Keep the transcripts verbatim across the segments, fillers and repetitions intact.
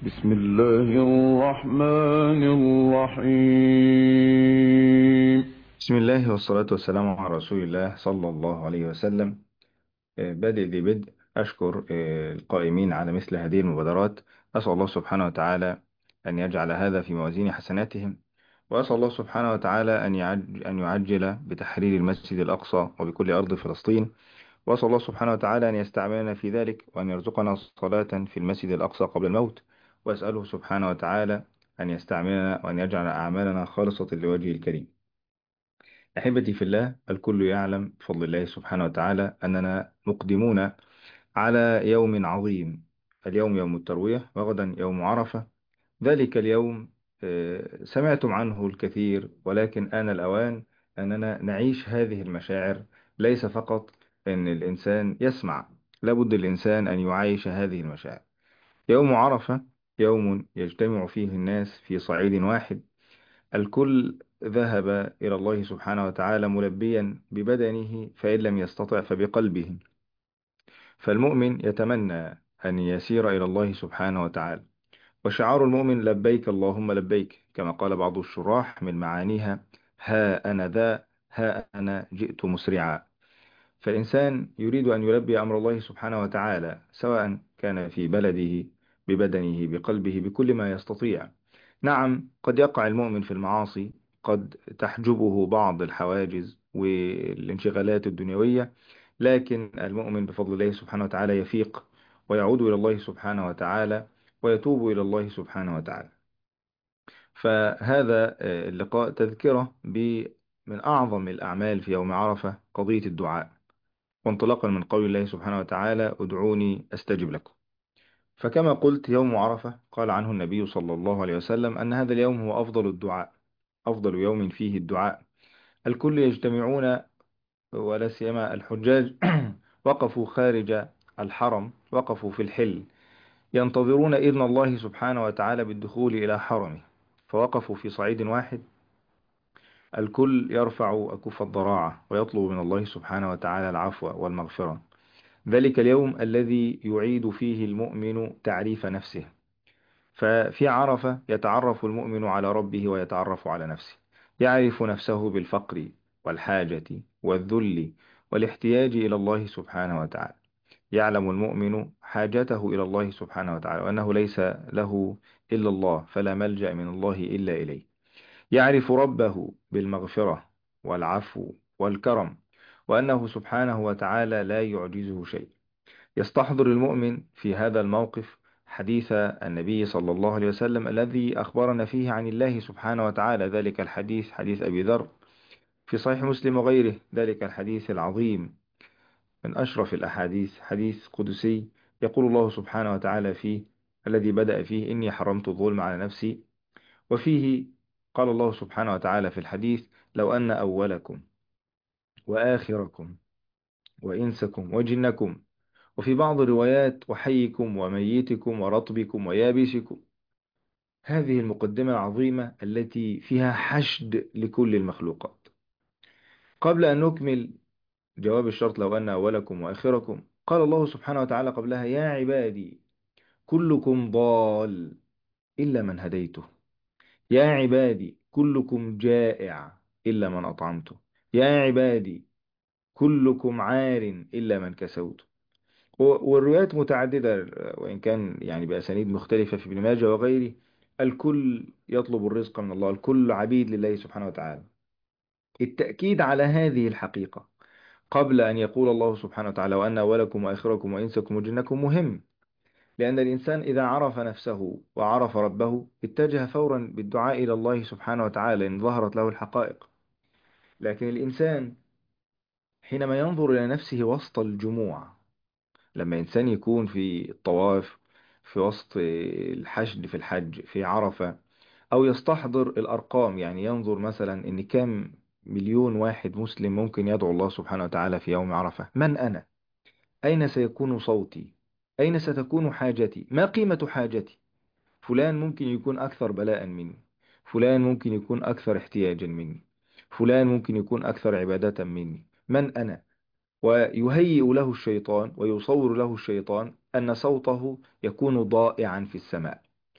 بسم الله الرحمن الرحيم. بسم الله والصلاة والسلام على رسول الله صلى الله عليه وسلم. آه، بادئ ذي بدء أشكر آه، القائمين على مثل هذه المبادرات. أسأل الله سبحانه وتعالى أن يجعل هذا في موازين حسناتهم، وأسأل الله سبحانه وتعالى أن يعج أن يعجل بتحرير المسجد الأقصى وبكل أرض فلسطين. وأسأل الله سبحانه وتعالى أن يستعملنا في ذلك وأن يرزقنا صلاة في المسجد الأقصى قبل الموت. وأسأله سبحانه وتعالى أن يستعملنا وأن يجعل أعمالنا خالصة لوجهه الكريم. أحبتي في الله، الكل يعلم بفضل الله سبحانه وتعالى أننا مقدمون على يوم عظيم. اليوم يوم التروية، وغدا يوم عرفة. ذلك اليوم آه، سمعتم عنه الكثير، ولكن آن الأوان أننا نعيش هذه المشاعر. ليس فقط أن الإنسان يسمع، لابد الإنسان أن يعيش هذه المشاعر. يوم عرفة يوم يجتمع فيه الناس في صعيد واحد. الكل ذهب إلى الله سبحانه وتعالى ملبيا ببدنه، فإن لم يستطع فبقلبه. فالمؤمن يتمنى أن يسير إلى الله سبحانه وتعالى. وشعار المؤمن لبيك اللهم لبيك، كما قال بعض الشراح من معانيها: ها أنا ذا، ها أنا جئت مسرعا. فالإنسان يريد أن يلبي أمر الله سبحانه وتعالى، سواء كان في بلده ببدنه بقلبه بكل ما يستطيع. نعم، قد يقع المؤمن في المعاصي، قد تحجبه بعض الحواجز والانشغالات الدنيوية، لكن المؤمن بفضل الله سبحانه وتعالى يفيق ويعود إلى الله سبحانه وتعالى ويتوب إلى الله سبحانه وتعالى. فهذا آه، اللقاء تذكرة ب من أعظم الأعمال في يوم عرفة قضية الدعاء، وانطلاقا من قول الله سبحانه وتعالى: ادعوني أستجب لكم. فكما قلت، يوم عرفة قال عنه النبي صلى الله عليه وسلم أن هذا اليوم هو أفضل الدعاء، أفضل يوم فيه الدعاء. الكل يجتمعون، ولا سيما الحجاج وقفوا خارج الحرم، وقفوا في الحل ينتظرون إذن الله سبحانه وتعالى بالدخول إلى حرمه. فوقفوا في صعيد واحد، الكل يرفع أكف الضراعة ويطلب من الله سبحانه وتعالى العفو والمغفرة. ذلك اليوم الذي يعيد فيه المؤمن تعريف نفسه. ففي عرفة يتعرف المؤمن على ربه ويتعرف على نفسه، يعرف نفسه بالفقر والحاجة والذل والاحتياج إلى الله سبحانه وتعالى. يعلم المؤمن حاجته إلى الله سبحانه وتعالى، وأنه ليس له إلا الله، فلا ملجأ من الله إلا إليه. يعرف ربه بالمغفرة والعفو والكرم، وأنه سبحانه وتعالى لا يعجزه شيء. يستحضر المؤمن في هذا الموقف حديث النبي صلى الله عليه وسلم الذي أخبرنا فيه عن الله سبحانه وتعالى. ذلك الحديث حديث أبي ذر في صحيح مسلم وغيره، ذلك الحديث العظيم من أشرف الأحاديث، حديث قدسي. يقول الله سبحانه وتعالى فيه، الذي بدأ فيه: إني حرمت الظلم على نفسي. وفيه قال الله سبحانه وتعالى في الحديث: لو أن أولكم وآخركم وإنسكم وجنكم، وفي بعض الروايات: وحيكم وميتكم ورطبكم ويابسكم. هذه المقدمة العظيمة التي فيها حشد لكل المخلوقات. قبل أن نكمل جواب الشرط لو أن أولكم وآخركم، قال الله سبحانه وتعالى قبلها: يا عبادي كلكم ضال إلا من هديته، يا عبادي كلكم جائع إلا من أطعمته، يا عبادي كلكم عار إلا من كسوته. و- والروايات متعددة، وإن كان يعني بأسانيد مختلفة في ابن ماجه وغيره. الكل يطلب الرزق من الله، الكل عبيد لله سبحانه وتعالى. التأكيد على هذه الحقيقة قبل أن يقول الله سبحانه وتعالى: وأن أولكم وآخركم وإنسكم وجنكم، مهم. لأن الإنسان إذا عرف نفسه وعرف ربه اتجه فورا بالدعاء إلى الله سبحانه وتعالى إن ظهرت له الحقائق. لكن الإنسان حينما ينظر إلى نفسه وسط الجموع، لما إنسان يكون في الطواف، في وسط الحشد في الحج في عرفة، أو يستحضر الأرقام، يعني ينظر مثلا إن كام مليون واحد مسلم ممكن يدعو الله سبحانه وتعالى في يوم عرفة. من أنا؟ أين سيكون صوتي؟ أين ستكون حاجتي؟ ما قيمة حاجتي؟ فلان ممكن يكون أكثر بلاء مني، فلان ممكن يكون أكثر احتياجا مني، فلان ممكن يكون أكثر عبادة مني. من أنا؟ ويهيئ له الشيطان ويصور له الشيطان أن صوته يكون ضائعا في السماء.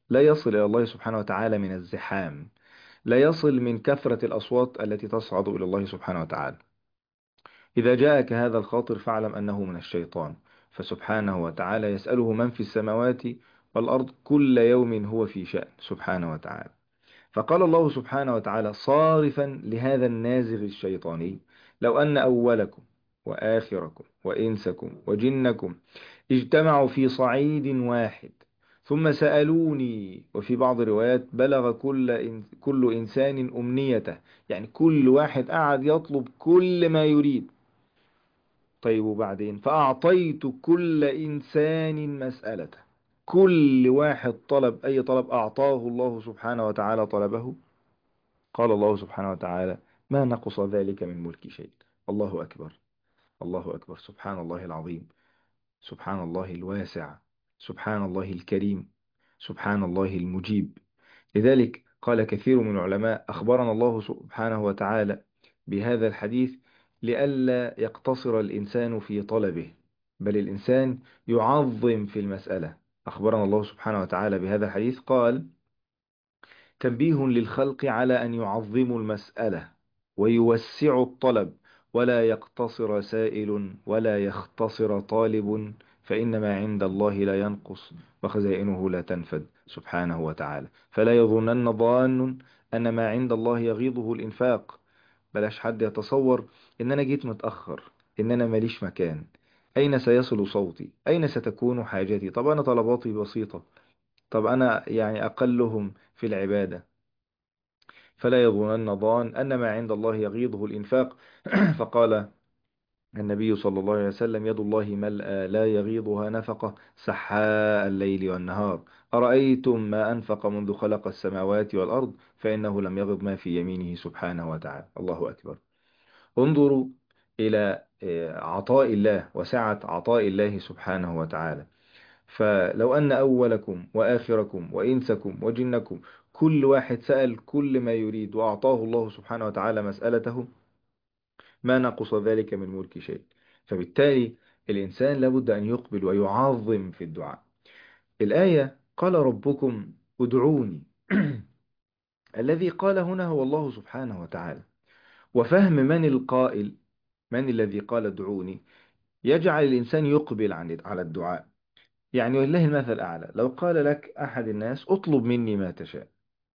لا يصل إلى الله سبحانه وتعالى من الزحام، لا يصل من كثرة الأصوات التي تصعد إلى الله سبحانه وتعالى. إذا جاءك هذا الخاطر فاعلم أنه من الشيطان، فسبحانه وتعالى يسأله من في السماوات والأرض كل يوم هو في شأن سبحانه وتعالى. فقال الله سبحانه وتعالى صارفا لهذا النازغ الشيطاني: لو أن أولكم وآخركم وإنسكم وجنكم اجتمعوا في صعيد واحد ثم سألوني، وفي بعض الروايات بلغ كل إن كل إنسان أمنيته، يعني كل واحد قاعد يطلب كل ما يريد. طيب وبعدين فأعطيت كل إنسان مسألته، كل واحد طلب أي طلب أعطاه الله سبحانه وتعالى طلبه. قال الله سبحانه وتعالى: ما نقص ذلك من ملك شيء. الله أكبر، الله أكبر، سبحان الله العظيم، سبحان الله الواسع، سبحان الله الكريم، سبحان الله المجيب. لذلك قال كثير من العلماء: أخبرنا الله سبحانه وتعالى بهذا الحديث لئلا يقتصر الإنسان في طلبه، بل الإنسان يعظم في المسألة. أخبرنا الله سبحانه وتعالى بهذا الحديث قال: تنبيه للخلق على أن يعظموا المسألة ويوسعوا الطلب، ولا يقتصر سائل ولا يختصر طالب، فإن ما عند الله لا ينقص وخزائنه لا تنفد سبحانه وتعالى. فلا يظنن ظان أن ما عند الله يغيضه الإنفاق. بلاش حد يتصور إن أنا جيت متأخر، إن أنا ماليش مكان، أين سيصل صوتي، أين ستكون حاجتي، طب أنا طلباتي بسيطة، طب أنا يعني أقلهم في العبادة. فلا يظنن ظان أن ما عند الله يغيضه الإنفاق. فقال النبي صلى الله عليه وسلم: يد الله ملأى لا يغيضها نفقة سحاء الليل والنهار، أرأيتم ما أنفق منذ خلق السماوات والأرض فإنه لم يغض ما في يمينه سبحانه وتعالى. الله أكبر. انظروا إلى آه، عطاء الله وسعة عطاء الله سبحانه وتعالى. فلو أن أولكم وآخركم وإنسكم وجنكم كل واحد سأل كل ما يريد وأعطاه الله سبحانه وتعالى مسألته، ما نقص ذلك من ملك شيء. فبالتالي الإنسان لابد أن يقبل ويعظم في الدعاء. الآية قال ربكم ادعوني. الذي قال هنا هو الله سبحانه وتعالى. وفهم من القائل، من الذي قال ادعوني، يجعل الإنسان يقبل عن على الدعاء. يعني ولله المثل الأعلى، لو قال لك أحد الناس اطلب مني ما تشاء،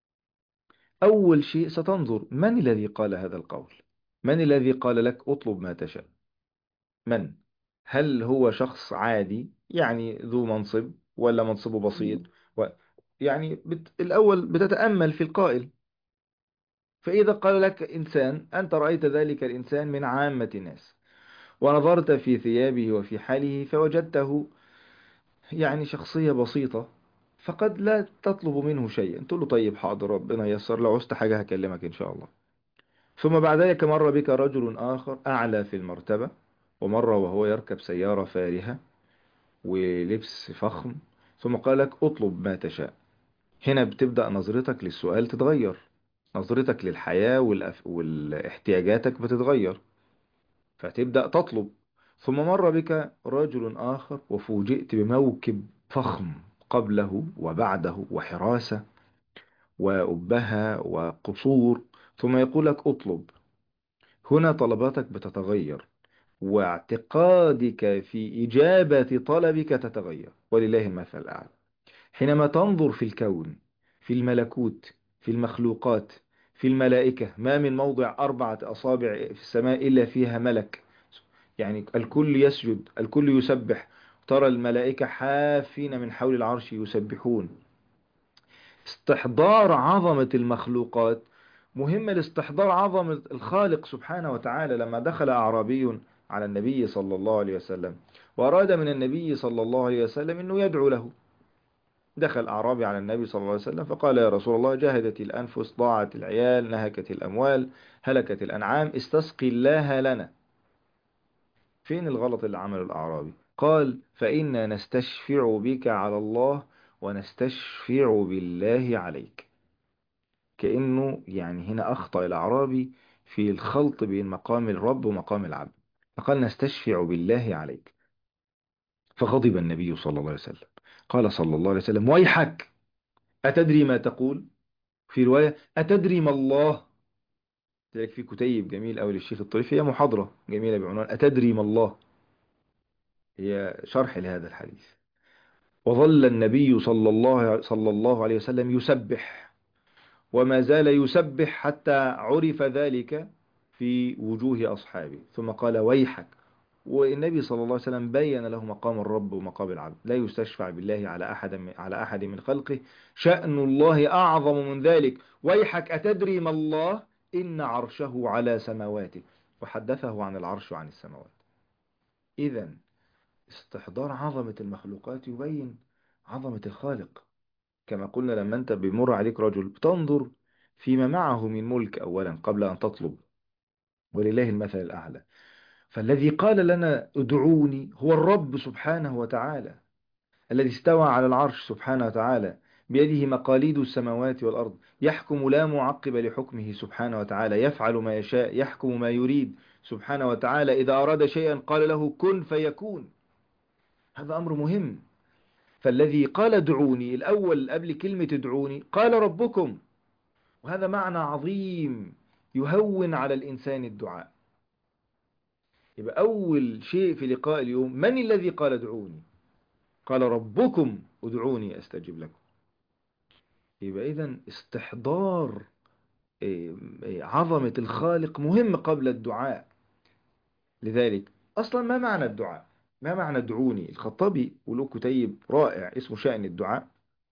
أول شيء ستنظر من الذي قال هذا القول، من الذي قال لك اطلب ما تشاء، من؟ هل هو شخص عادي يعني ذو منصب ولا منصبه بسيط؟ و... يعني بت... الأول بتتأمل في القائل. فإذا قال لك إنسان أنت رأيت ذلك الإنسان من عامة الناس، ونظرت في ثيابه وفي حاله فوجدته يعني شخصية بسيطة، فقد لا تطلب منه شيء، تقول له طيب حاضر ربنا ييسر، لو عوزت حاجة هكلمك إن شاء الله. ثم بعد ذلك مر بك رجل آخر أعلى في المرتبة، ومر وهو يركب سيارة فارهة ولبس فخم، ثم قال لك اطلب ما تشاء. هنا بتبدأ نظرتك للسؤال تتغير، نظرتك للحياة والأف... والاحتياجاتك بتتغير، فتبدأ تطلب. ثم مر بك رجل آخر وفوجئت بموكب فخم قبله وبعده وحراسة وأبهة وقصور، ثم يقول لك اطلب. هنا طلباتك بتتغير، واعتقادك في إجابة طلبك تتغير، ولله المثل الأعلى. حينما تنظر في الكون، في الملكوت، في المخلوقات، في الملائكة، ما من موضع أربعة أصابع في السماء إلا فيها ملك، يعني الكل يسجد، الكل يسبح. ترى الملائكة حافين من حول العرش يسبحون. استحضار عظمة المخلوقات مهمة لاستحضار عظمة الخالق سبحانه وتعالى. لما دخل أعرابي على النبي صلى الله عليه وسلم وأراد من النبي صلى الله عليه وسلم أنه يدعو له، دخل أعرابي على النبي صلى الله عليه وسلم فقال: يا رسول الله، جاهدت الأنفس، ضاعت العيال، نهكت الأموال، هلكت الأنعام، استسقي الله لنا. فين الغلط اللي عمله الأعرابي؟ قال: فإنا نستشفع بك على الله ونستشفع بالله عليك. كأنه يعني هنا أخطأ الأعرابي في الخلط بين مقام الرب ومقام العبد، فقال: نستشفع بالله عليك. فغضب النبي صلى الله عليه وسلم، قال صلى الله عليه وسلم: ويحك، أتدري ما تقول؟ في رواية أتدري ما الله؟ ذلك في كتيب جميل أوي للشيخ الطريفي، هي محاضرة جميلة بعنوان أتدري ما الله، هي شرح لهذا الحديث. وظل النبي صلى الله صلى الله عليه وسلم يسبح، وما زال يسبح حتى عرف ذلك في وجوه أصحابه، ثم قال ويحك. والنبي صلى الله عليه وسلم بين له مقام الرب ومقام العبد، لا يستشفع بالله على أحد من على أحد من خلقه، شأن الله أعظم من ذلك. ويحك أتدري ما الله؟ إن عرشه على سماواته. وحدثه عن العرش وعن السماوات. إذا استحضار عظمة المخلوقات يبين عظمة الخالق. كما قلنا لما أنت بيمر عليك رجل بتنظر فيما معه من ملك أولا قبل أن تطلب، ولله المثل الأعلى. فالذي قال لنا ادعوني هو الرب سبحانه وتعالى، الذي استوى على العرش سبحانه وتعالى، بيده مقاليد السماوات والأرض، يحكم لا معقب لحكمه سبحانه وتعالى، يفعل ما يشاء، يحكم ما يريد سبحانه وتعالى. إذا أراد شيئا قال له كن فيكون. هذا أمر مهم. فالذي قال ادعوني الأول قبل كلمة ادعوني قال ربكم، وهذا معنى عظيم يهون على الإنسان الدعاء. يبقى أول شيء في لقاء اليوم، من الذي قال ادعوني؟ قال ربكم ادعوني أستجب لكم. يبقى إذن استحضار إيه، إيه، عظمة الخالق مهم قبل الدعاء. لذلك أصلا ما معنى الدعاء؟ ما معنى ادعوني؟ الخطابي وله كتيب رائع اسمه شأن الدعاء،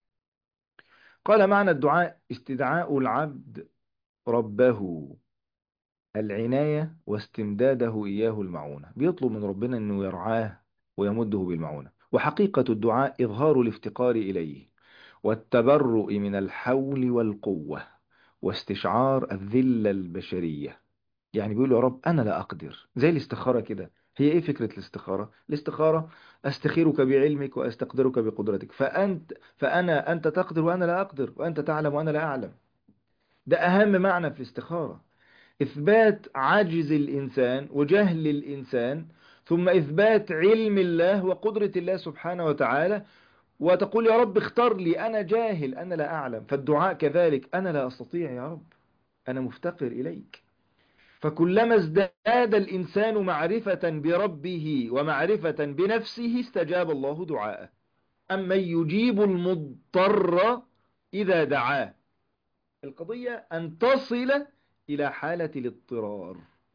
قال معنى الدعاء استدعاء العبد ربه العناية واستمداده إياه المعونة، بيطلب من ربنا أنه يرعاه ويمده بالمعونة. وحقيقة الدعاء إظهار الافتقار إليه والتبرؤ من الحول والقوة واستشعار الذلة البشرية. يعني بيقول يا رب أنا لا أقدر، زي الاستخارة كده. هي إيه فكرة الاستخارة؟ الاستخارة أستخيرك بعلمك وأستقدرك بقدرتك، فأنت فأنا أنت تقدر وأنا لا أقدر، وأنت تعلم وأنا لا أعلم. ده أهم معنى في الاستخارة، إثبات عجز الإنسان وجهل الإنسان، ثم إثبات علم الله وقدرة الله سبحانه وتعالى، وتقول يا رب اختار لي، أنا جاهل، أنا لا أعلم. فالدعاء كذلك، أنا لا أستطيع يا رب، أنا مفتقر إليك. فكلما ازداد الإنسان معرفة بربه ومعرفة بنفسه استجاب الله دعاءه. أما يجيب المضطر إذا دعاه. القضية أن تصل إلى حالة الاضطرار،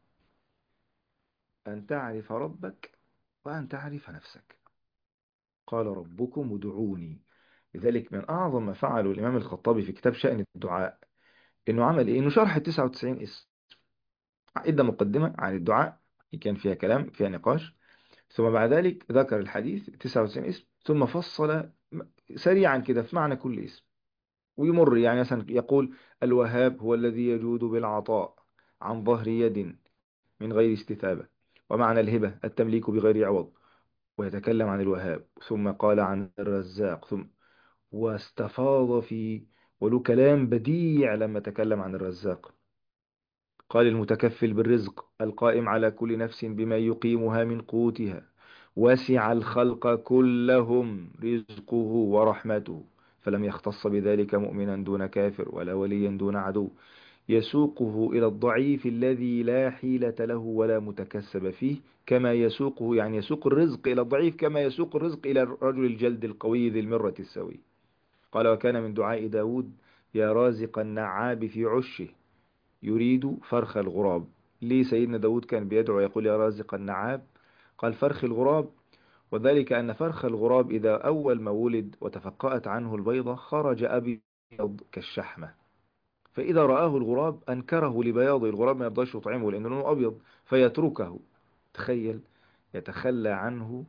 أن تعرف ربك وأن تعرف نفسك. قال ربكم ادعوني. لذلك من أعظم ما فعله الإمام الخطابي في كتاب شأن الدعاء إنه عمل إيه؟ إنه شرح تسعة وتسعين اسم، إدى مقدمة عن الدعاء كان فيها كلام فيها نقاش، ثم بعد ذلك ذكر الحديث تسعة وتسعين اسم، ثم فصل سريعا كده في معنى كل اسم. ويمر يعني مثلا يقول الوهاب هو الذي يجود بالعطاء عن ظهر يد من غير استثابة. ومعنى الهبة التمليك بغير عوض. ويتكلم عن الوهاب، ثم قال عن الرزاق، ثم واستفاض في، وله كلام بديع لما تكلم عن الرزاق. قال المتكفل بالرزق القائم على كل نفس بما يقيمها من قوتها، وسع الخلق كلهم رزقه ورحمته، فلم يختص بذلك مؤمنا دون كافر ولا وليا دون عدو، يسوقه إلى الضعيف الذي لا حيلة له ولا متكسب فيه، كما يسوقه يعني يسوق الرزق إلى الضعيف كما يسوق الرزق إلى الرجل الجلد القوي ذي المرة السوي. قال وكان من دعاء داود يا رازق النعاب في عشه، يريد فرخ الغراب. ليه سيدنا داود كان بيدعو يقول يا رازق النعاب؟ قال فرخ الغراب، وذلك أن فرخ الغراب إذا أول ما ولد وتفقأت عنه البيضة خرج أبيض كالشحمة، فإذا رآه الغراب أنكره لبياضه، الغراب ما يرضاش يطعمه لأنه لونه أبيض فيتركه. تخيل، يتخلى عنه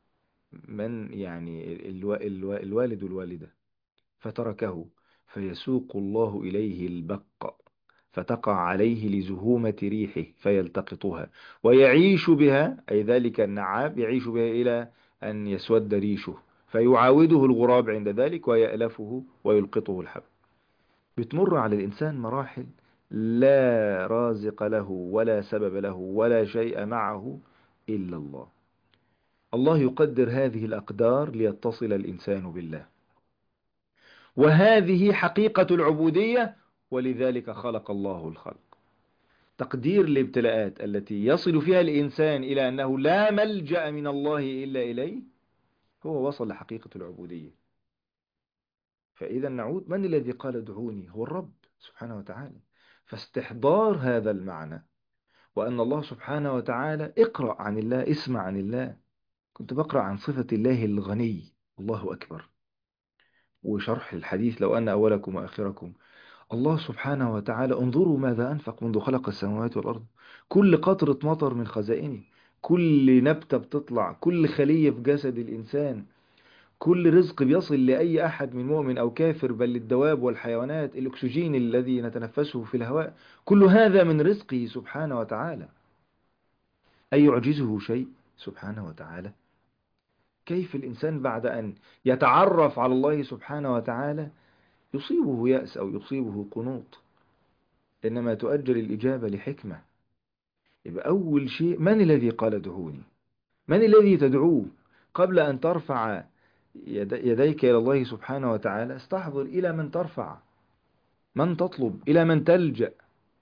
من يعني الو... الو... الوالد والوالدة، فتركه، فيسوق الله إليه البق فتقع عليه لزهومة ريحه فيلتقطها ويعيش بها، أي ذلك النعاب يعيش بها إلى أن يسود ريشه، فيعاوده الغراب عند ذلك ويألفه ويلقطه الحب. بتمر على الإنسان مراحل لا رازق له ولا سبب له ولا شيء معه إلا الله. الله يقدر هذه الأقدار ليتصل الإنسان بالله. وهذه حقيقة العبودية، ولذلك خلق الله الخلق. تقدير الابتلاءات التي يصل فيها الإنسان إلى أنه لا ملجأ من الله إلا إليه، هو وصل لحقيقة العبودية. فإذا نعود، من الذي قال ادعوني؟ هو الرب سبحانه وتعالى. فاستحضار هذا المعنى، وأن الله سبحانه وتعالى، اقرأ عن الله، اسمع عن الله. كنت بقرأ عن صفة الله الغني، الله أكبر، وشرح الحديث لو أن أولكم وآخركم. الله سبحانه وتعالى انظروا ماذا أنفق منذ خلق السماوات والأرض. كل قطرة مطر من خزائنه، كل نبتة بتطلع، كل خلية في جسد الإنسان، كل رزق بيصل لأي أحد من مؤمن أو كافر، بل للدواب والحيوانات، الأكسجين الذي نتنفسه في الهواء، كل هذا من رزقه سبحانه وتعالى. أي يعجزه شيء سبحانه وتعالى؟ كيف الإنسان بعد أن يتعرف على الله سبحانه وتعالى يصيبه يأس أو يصيبه قنوط؟ إنما تؤجل الإجابة لحكمة. يبقى أول شيء، من الذي قال ادعوني؟ من الذي تدعوه؟ قبل أن ترفع يد- يديك إلى الله سبحانه وتعالى، استحضر إلى من ترفع، من تطلب، إلى من تلجأ.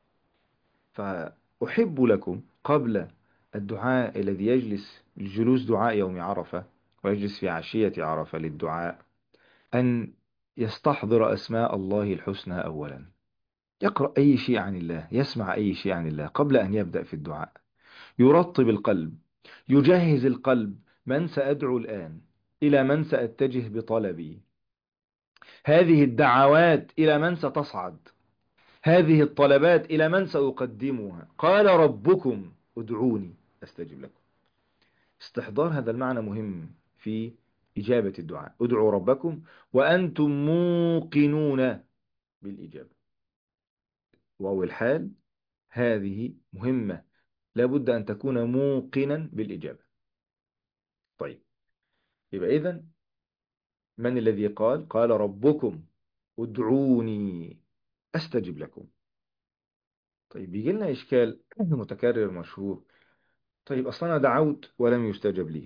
فأحب لكم قبل الدعاء الذي يجلس الجلوس دعاء يوم عرفة، ويجلس في عشية عرفة للدعاء، أن يستحضر أسماء الله الحسنى أولا. يقرأ أي شيء عن الله، يسمع أي شيء عن الله قبل أن يبدأ في الدعاء. يرطب القلب، يجهز القلب. من سأدعو الآن؟ إلى من سأتجه بطلبي؟ هذه الدعوات إلى من ستصعد؟ هذه الطلبات إلى من سأقدمها؟ قال ربكم ادعوني أستجب لكم. استحضار هذا المعنى مهم في إجابة الدعاء. ادعوا ربكم وأنتم موقنون بالإجابة. واو الحال هذه مهمة، لابد أن تكون موقنا بالإجابة. طيب، يبقى إذن من الذي قال؟ قال ربكم ادعوني أستجب لكم. طيب، بيجي لنا إشكال متكرر مشهور. طيب، أصلا أنا دعوت ولم يستجب لي.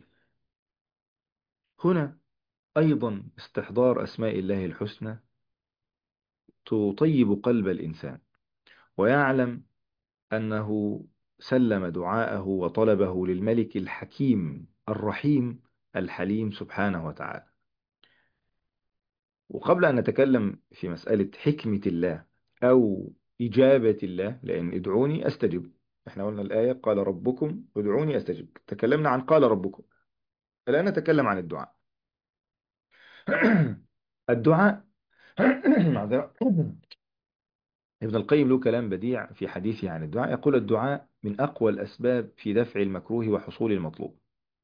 هنا أيضا استحضار أسماء الله الحسنى تطيب قلب الإنسان، ويعلم أنه سلم دعاءه وطلبه للملك الحكيم الرحيم الحليم سبحانه وتعالى. وقبل أن نتكلم في مسألة حكمة الله أو إجابة الله، لأن ادعوني أستجب، احنا قلنا الآية قال ربكم ادعوني أستجب، تكلمنا عن قال ربكم، الآن نتكلم عن الدعاء. الدعاء معذرة. ابن القيم له كلام بديع في حديثه عن الدعاء، يقول الدعاء من أقوى الأسباب في دفع المكروه وحصول المطلوب،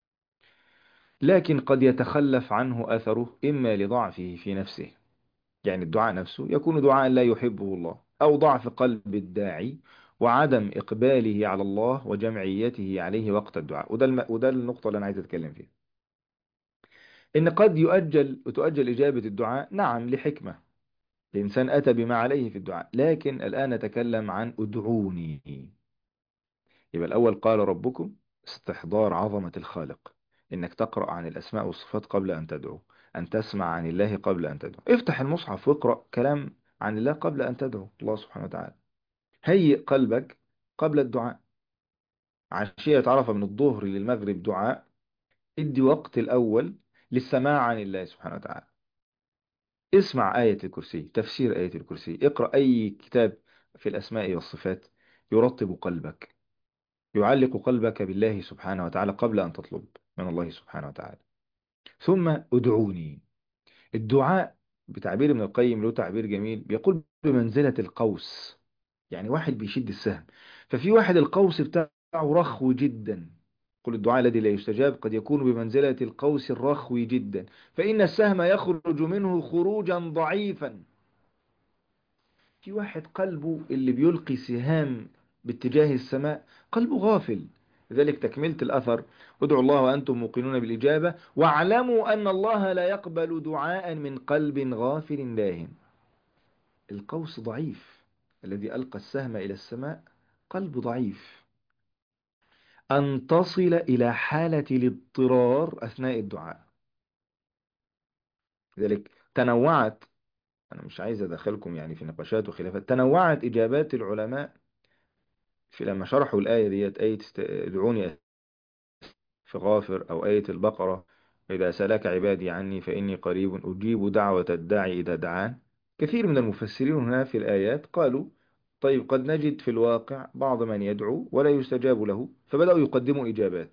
لكن قد يتخلف عنه أثره إما لضعفه في نفسه، يعني الدعاء نفسه يكون دعاء لا يحبه الله، أو ضعف قلب الداعي وعدم إقباله على الله وجمعيته عليه وقت الدعاء. وده, الم... وده النقطة اللي أنا عايز أتكلم فيها، إن قد يؤجل وتؤجل إجابة الدعاء، نعم، لحكمة، الإنسان أتى بما عليه في الدعاء، لكن الآن نتكلم عن ادعوني. يبقى الأول قال ربكم، استحضار عظمة الخالق، إنك تقرأ عن الأسماء والصفات قبل أن تدعو، أن تسمع عن الله قبل أن تدعو. افتح المصحف واقرأ كلام عن الله قبل أن تدعو الله سبحانه وتعالى. هيئ قلبك قبل الدعاء. عشية عرفة من الظهر للمغرب دعاء، ادي وقت الأول للسماع عن الله سبحانه وتعالى. اسمع آية الكرسي، تفسير آية الكرسي، اقرأ أي كتاب في الأسماء والصفات يرطب قلبك، يعلق قلبك بالله سبحانه وتعالى قبل أن تطلب من الله سبحانه وتعالى. ثم ادعوني. الدعاء بتعبير ابن القيم له تعبير جميل، بيقول بمنزلة القوس، يعني واحد بيشد السهم، ففي واحد القوس بتاعه رخو جدا. قل الدعاء الذي لا يستجاب قد يكون بمنزلة القوس الرخو جدا، فإن السهم يخرج منه خروجا ضعيفا. في واحد قلبه اللي بيلقي سهام باتجاه السماء قلبه غافل. لذلك تكملة الأثر، ادعوا الله وأنتم موقنون بالإجابة واعلموا أن الله لا يقبل دعاء من قلب غافل لاهٍ. القوس ضعيف، الذي ألقى السهم إلى السماء قلب ضعيف. أن تصل إلى حالة الاضطرار أثناء الدعاء. لذلك تنوعت أنا مش عايز أدخلكم يعني في نقاشات وخلافات. تنوعت إجابات العلماء في لما شرحوا الآية ديت، آية است- ادعوني في غافر، أو آية البقرة إذا سألك عبادي عني فإني قريب أجيب دعوة الداعي إذا دعان. كثير من المفسرين هنا في الآيات قالوا طيب قد نجد في الواقع بعض من يدعو ولا يستجاب له، فبدأوا يقدموا إجابات.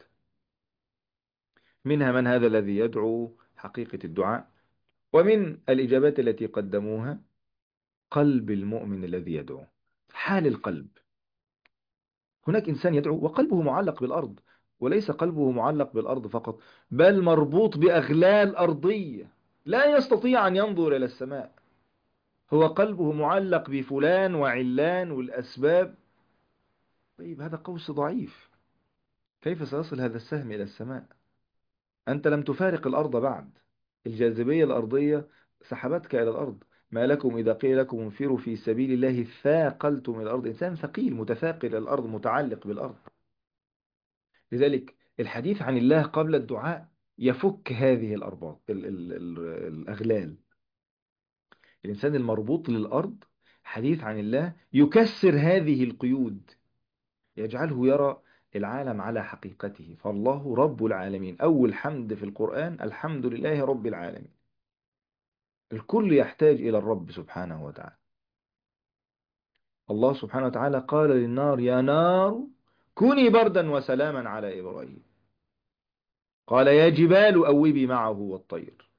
منها من هذا الذي يدعو حقيقة الدعاء، ومن الإجابات التي قدموها قلب المؤمن الذي يدعو، حال القلب. هناك إنسان يدعو وقلبه معلق بالأرض، وليس قلبه معلق بالأرض فقط، بل مربوط بأغلال أرضية، لا يستطيع أن ينظر إلى السماء. هو قلبه معلق بفلان وعلان والأسباب. طيب هذا قوس ضعيف، كيف سيصل هذا السهم إلى السماء؟ أنت لم تفارق الأرض بعد، الجاذبية الأرضية سحبتك إلى الأرض. ما لكم إذا قيل لكم انفروا في سبيل الله ثاقلتم إلى الأرض. إنسان ثقيل متثاقل إلى الأرض متعلق بالأرض. لذلك الحديث عن الله قبل الدعاء يفك هذه الأرباط ال ال ال الأغلال. الإنسان المربوط للأرض، حديث عن الله يكسر هذه القيود، يجعله يرى العالم على حقيقته. فالله رب العالمين، أول حمد في القرآن الحمد لله رب العالمين. الكل يحتاج إلى الرب سبحانه وتعالى. الله سبحانه وتعالى قال للنار يا نار كوني بردا وسلاما على إبراهيم. قال يا جبال أوبي معه والطير.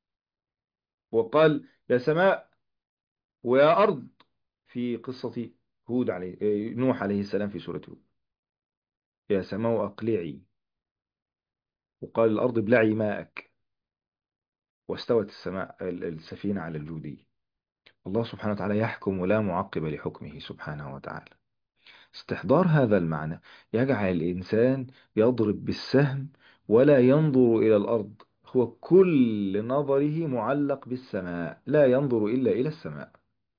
وقال يا سماء ويا أرض في قصة هود عليه إيه، نوح عليه السلام في سورة هود، يا سماء أقلعي. وقال الأرض ابلعي ماءك. واستوت السماء ال- السفينة على الجودي. الله سبحانه وتعالى يحكم ولا معقب لحكمه سبحانه وتعالى. استحضار هذا المعنى يجعل الإنسان يضرب بالسهم ولا ينظر إلى الأرض، هو كل نظره معلق بالسماء، لا ينظر إلا إلى السماء.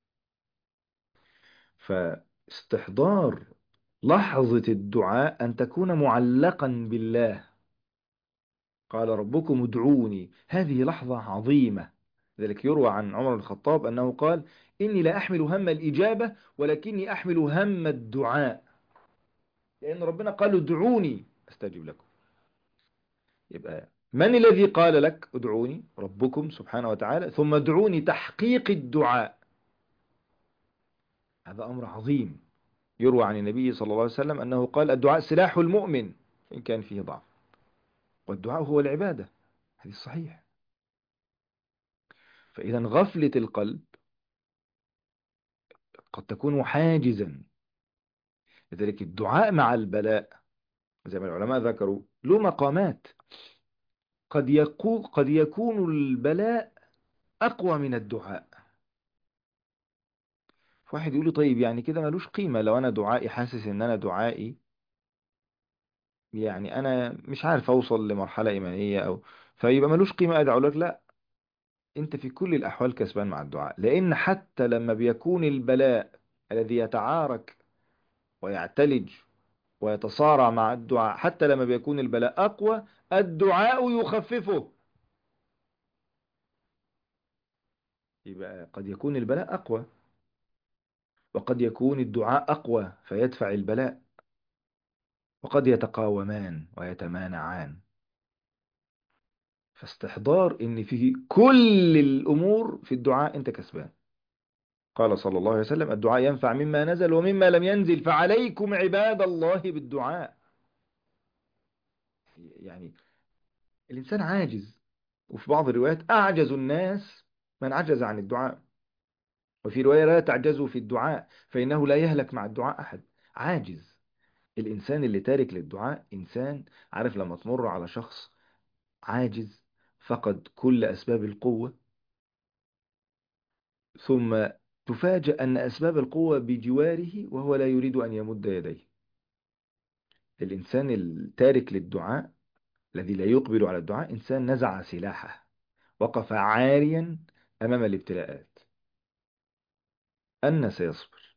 فاستحضار لحظة الدعاء أن تكون معلقا بالله. قال ربكم ادعوني، هذه لحظة عظيمة. ذلك يروى عن عمر بن الخطاب أنه قال إني لا أحمل هم الإجابة ولكني أحمل هم الدعاء، لأن ربنا قال ادعوني أستجب لكم. يبقى من الذي قال لك ادعوني؟ ربكم سبحانه وتعالى، ثم ادعوني تحقيق الدعاء. هذا أمر عظيم. يروى عن النبي صلى الله عليه وسلم أنه قال الدعاء سلاح المؤمن إن كان فيه ضعف، والدعاء هو العبادة. هذه الصحيح. فإذا غفلة القلب قد تكون حاجزا. لذلك الدعاء مع البلاء زي ما العلماء ذكروا له مقامات. قد يكون قد يكون البلاء أقوى من الدعاء. واحد يقول لي طيب يعني كده ملوش قيمة لو أنا دعائي حاسس إن أنا دعائي يعني أنا مش عارف أوصل لمرحلة إيمانية أو فيبقى ملوش قيمة أدعو لك. لا، أنت في كل الأحوال كسبان مع الدعاء، لأن حتى لما بيكون البلاء الذي يتعارك ويعتلج ويتصارع مع الدعاء، حتى لما بيكون البلاء أقوى الدعاء يخففه. يبقى قد يكون البلاء أقوى، وقد يكون الدعاء أقوى فيدفع البلاء، وقد يتقاومان ويتمانعان. فاستحضار ان في كل الامور في الدعاء انت كسبان. قال صلى الله عليه وسلم الدعاء ينفع مما نزل ومما لم ينزل، فعليكم عباد الله بالدعاء. يعني الانسان عاجز، وفي بعض الروايات اعجز الناس من عجز عن الدعاء، وفي رواية لا تعجزوا في الدعاء فإنه لا يهلك مع الدعاء أحد. عاجز. الإنسان اللي تارك للدعاء إنسان، عارف لما تمر على شخص عاجز فقد كل أسباب القوة، ثم تفاجأ أن أسباب القوة بجواره وهو لا يريد أن يمد يديه. الإنسان التارك للدعاء الذي لا يقبل على الدعاء إنسان نزع سلاحه، وقف عاريا أمام الابتلاءات. أن سيصبر.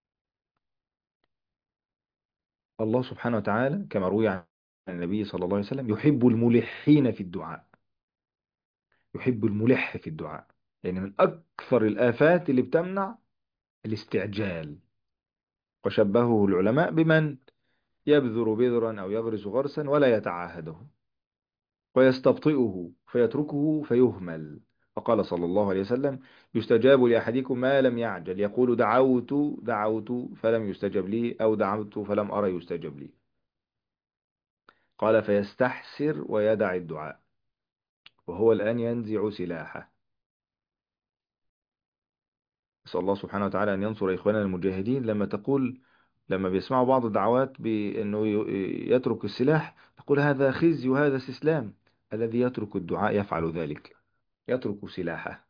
الله سبحانه وتعالى كما روي عن النبي صلى الله عليه وسلم يحب الملحين في الدعاء. يحب الملح في الدعاء. يعني من أكثر الآفات اللي بتمنع الاستعجال. وشبهه العلماء بمن يبذر بذرا أو يغرس غرسا ولا يتعاهده، ويستبطئه فيتركه فيهمل. فقال صلى الله عليه وسلم: يستجاب لأحدكم ما لم يعجل، يقول دعوت دعوت فلم يستجب لي، أو دعوت فلم أرى يستجب لي. قال: فيستحسر ويدع الدعاء، وهو الآن ينزع سلاحه. نسأل الله سبحانه وتعالى أن ينصر إخواننا المجاهدين. لما تقول لما بيسمعوا بعض الدعوات بأنه ي- يترك السلاح، تقول: هذا خزي وهذا استسلام. الذي يترك الدعاء يفعل ذلك، يترك سلاحه.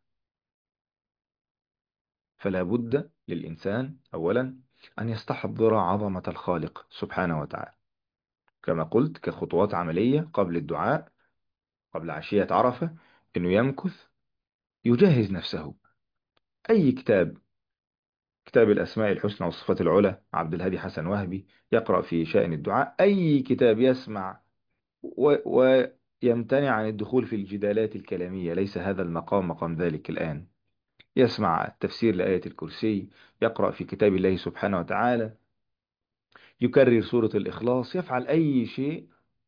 فلا بد للإنسان أولا أن يستحضر عظمة الخالق سبحانه وتعالى، كما قلت كخطوات عملية قبل الدعاء، قبل عشية عرفة، أنه يمكث يجهز نفسه. أي كتاب، كتاب الأسماء الحسنى والصفات العلى عبد الهادي حسن وهبي، يقرأ في شأن الدعاء. أي كتاب يسمع و... ويمتنع عن الدخول في الجدالات الكلامية، ليس هذا المقام مقام ذلك الآن. يسمع تفسير لآية الكرسي، يقرأ في كتاب الله سبحانه وتعالى، يكرر سورة الإخلاص، يفعل أي شيء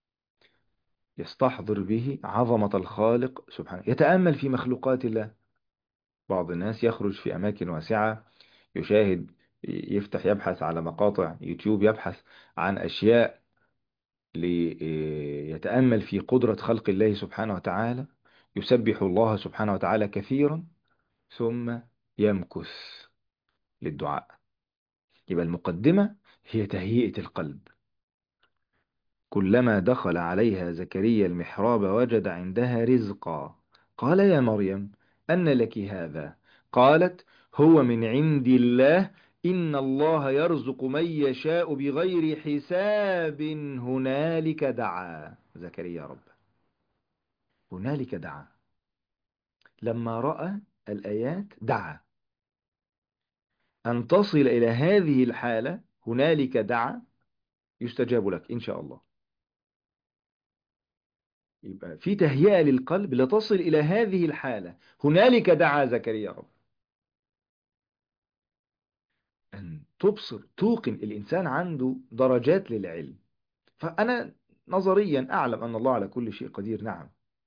يستحضر به عظمة الخالق سبحانه، يتأمل في مخلوقات الله. بعض الناس يخرج في أماكن واسعة، يشاهد، يفتح يبحث على مقاطع يوتيوب، يبحث عن أشياء ليتأمل في قدرة خلق الله سبحانه وتعالى، يسبح الله سبحانه وتعالى كثيرا، ثم يمكث للدعاء. يبقى المقدمة هي تهيئة القلب. كلما دخل عليها زكريا المحراب وجد عندها رزقا، قال: يا مريم أن لك هذا؟ قالت: هو من عند الله، إن الله يرزق من يشاء بغير حساب. هنالك دعا زكريا ربه، هنالك دعا. لما رأى الآيات دعا. أن تصل إلى هذه الحالة، هنالك دعا، يستجاب لك إن شاء الله. يبقى في تهيئة للقلب لتصل إلى هذه الحالة. هنالك دعا زكريا رب. أن تبصر، توقن. الإنسان عنده درجات للعلم. فأنا نظريا أعلم أن الله على كل شيء قدير، نعم.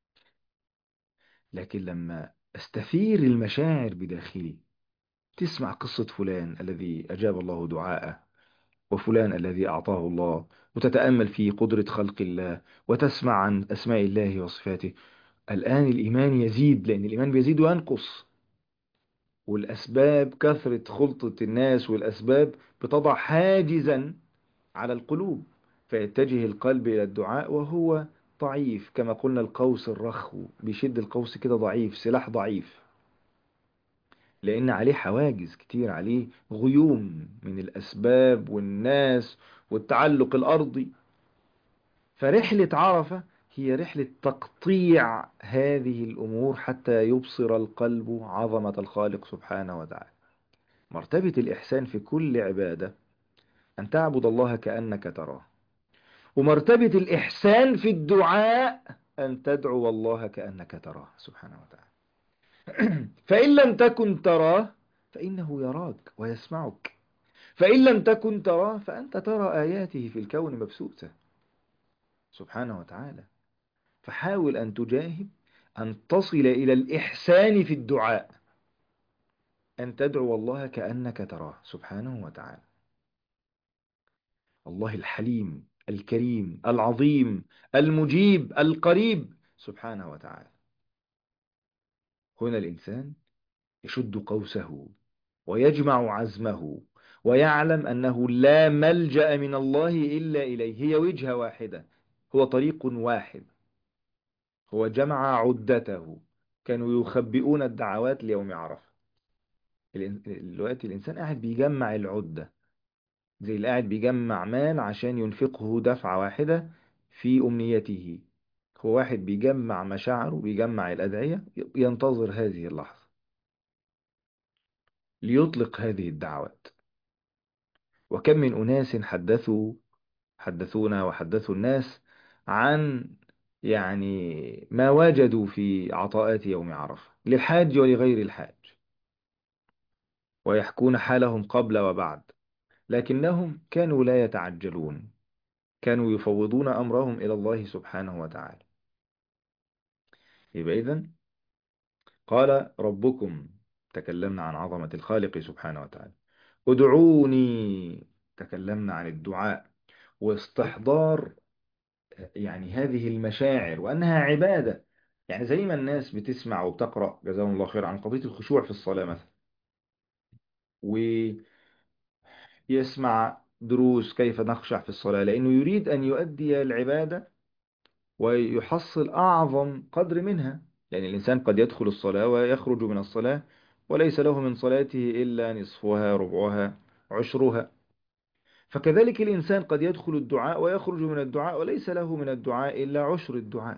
لكن لما أستثير المشاعر بداخلي، تسمع قصة فلان الذي أجاب الله دعاءه، وفلان الذي أعطاه الله، وتتأمل في قدرة خلق الله، وتسمع عن أسماء الله وصفاته، الآن الإيمان يزيد، لأن الإيمان بيزيد وينقص. والأسباب، كثرة خلطة الناس والأسباب بتضع حاجزا على القلوب، فيتجه القلب إلى الدعاء وهو ضعيف. كما قلنا القوس الرخو بيشد القوس كده، ضعيف، سلاح ضعيف، لأن عليه حواجز كتير، عليه غيوم من الأسباب والناس والتعلق الأرضي. فرحلة عرفة هي رحلة تقطيع هذه الأمور حتى يبصر القلب عظمة الخالق سبحانه وتعالى. مرتبة الإحسان في كل عبادة أن تعبد الله كأنك تراه. ومرتبة الإحسان في الدعاء أن تدعو الله كأنك تراه سبحانه وتعالى. فإن لم تكن تراه فإنه يراك ويسمعك. فإن لم تكن تراه فأنت ترى آياته في الكون مبثوثة سبحانه وتعالى. فحاول أن تجاهد أن تصل إلى الإحسان في الدعاء، أن تدعو الله كأنك تراه سبحانه وتعالى. الله الحليم الكريم العظيم المجيب القريب سبحانه وتعالى. هنا الإنسان يشد قوسه ويجمع عزمه، ويعلم أنه لا ملجأ من الله إلا إليه. هي وجهة واحدة، هو طريق واحد. هو جمع عدته. كانوا يخبئون الدعوات ليوم عرفة. الإن- دلوقتي الإنسان قاعد بيجمع العدة، زي اللي قاعد بيجمع مال عشان ينفقه دفعة واحدة في أمنيته. هو واحد بيجمع مشاعره، بيجمع الأدعية، ينتظر هذه اللحظة ليطلق هذه الدعوات. وكم من أناس حدثوا حدثونا وحدثوا الناس عن يعني ما وجدوا في عطاءات يوم عرفة للحاج ولغير الحاج، ويحكون حالهم قبل وبعد، لكنهم كانوا لا يتعجلون، كانوا يفوضون أمرهم إلى الله سبحانه وتعالى. يبقى إذن قال ربكم، تكلمنا عن عظمة الخالق سبحانه وتعالى. ادعوني، تكلمنا عن الدعاء واستحضار يعني هذه المشاعر وأنها عبادة. يعني زي ما الناس بتسمع وبتقرأ جزاهم الله خير عن قضية الخشوع في الصلاة مثلا، ويسمع دروس كيف نخشع في الصلاة لأنه يريد أن يؤدي العبادة ويحصل أعظم قدر منها. يعني الإنسان قد يدخل الصلاة ويخرج من الصلاة وليس له من صلاته إلا نصفها، ربعها، عشرها. فكذلك الإنسان قد يدخل الدعاء ويخرج من الدعاء وليس له من الدعاء إلا عشر الدعاء.